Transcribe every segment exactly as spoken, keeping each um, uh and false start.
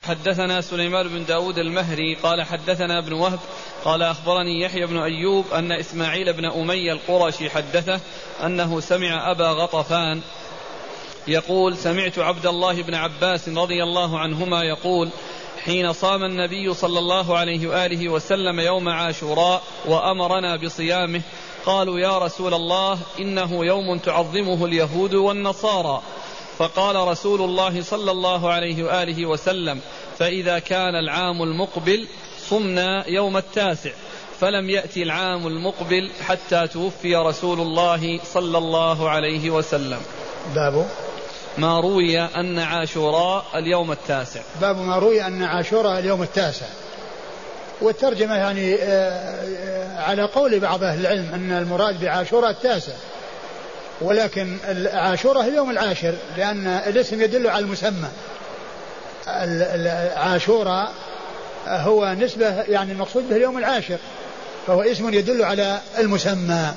حدثنا سليمان بن داود المهري قال حدثنا ابن وهب قال أخبرني يحيى بن أيوب أن إسماعيل بن أمية القرشي حدثه أنه سمع أبا غطفان يقول سمعت عبد الله بن عباس رضي الله عنهما يقول حين صام النبي صلى الله عليه وآله وسلم يوم عاشوراء وأمرنا بصيامه قالوا يا رسول الله إنه يوم تعظمه اليهود والنصارى. فقال رسول الله صلى الله عليه وآله وسلم فإذا كان العام المقبل صمنا يوم التاسع. فلم يأتي العام المقبل حتى توفي رسول الله صلى الله عليه وسلم. باب ما روي أن عاشوراء اليوم التاسع. باب ما روي أن عاشوراء اليوم التاسع. والترجمة يعني على قول بعض أهل العلم أن المراد بعاشوراء التاسع، ولكن عاشوراء اليوم العاشر لأن الاسم يدل على المسمى. عاشوراء هو نسبة يعني المقصود به اليوم العاشر، فهو اسم يدل على المسمى.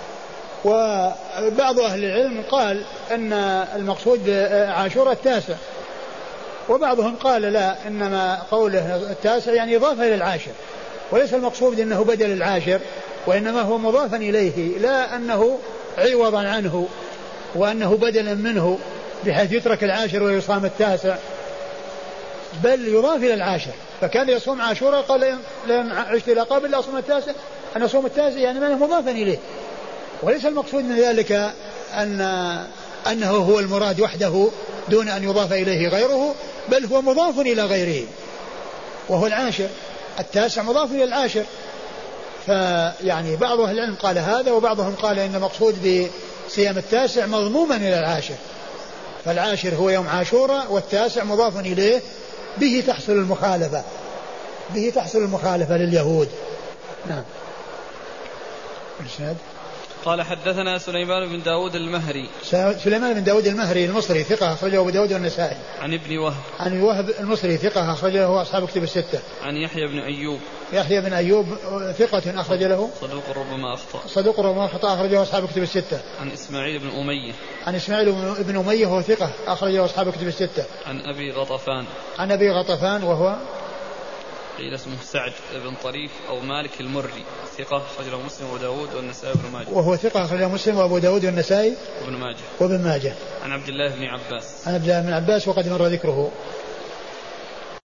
وبعض أهل العلم قال أن المقصود بعاشوراء التاسع، وبعضهم قال لا، إنما قوله التاسع يعني إضافة إلى العاشر، وليس المقصود أنه بدل العاشر، وإنما هو مضافا إليه، لا أنه عوضا عنه وأنه بدلا منه بحيث يترك العاشر ويصام التاسع، بل يضاف إلى العاشر. فكان يصوم عاشوراء قال لن عشت إلى قابل لا أصوم التاسع، أنا أصوم التاسع يعني منه مضافا إليه، وليس المقصود من ذلك أن أنه هو المراد وحده دون أن يضاف إليه غيره، بل هو مضاف إلى غيره وهو العاشر. التاسع مضاف إلى العاشر. فيعني بعض أهل العلم قال هذا، وبعضهم قال إن المقصود بصيام التاسع مضموما إلى العاشر، فالعاشر هو يوم عاشوراء والتاسع مضاف إليه، به تحصل المخالفة به تحصل المخالفة لليهود. نعم. الإسناد قال حدثنا سليمان بن داود المهري. سليمان بن داود المهري المصري ثقة أخرجه أبو داود والنسائي. عن ابن وهب. عن وهب المصري ثقة أخرجه هو أصحاب كتب الستة. عن يحيى بن أيوب. يحيى بن أيوب ثقة أخرج له. صدوق ربما أخطأ. صدوق ربما أخطأ أخرجه أصحاب كتب الستة. عن إسماعيل بن أمية. عن إسماعيل بن أمية وهو ثقة أخرجه أصحاب كتب الستة. عن أبي غطفان. عن أبي غطفان وهو قيل اسمه سعد بن طريف أو مالك المري، ثقة أخرجه مسلم وأبو داود والنسائي وابن ماجه. وهو ثقة أخرجه مسلم وأبو داود والنسائي وابن ماجه. وابن ماجه. عن عبد الله بن عباس. عن عبد الله بن عباس وقد مر ذكره.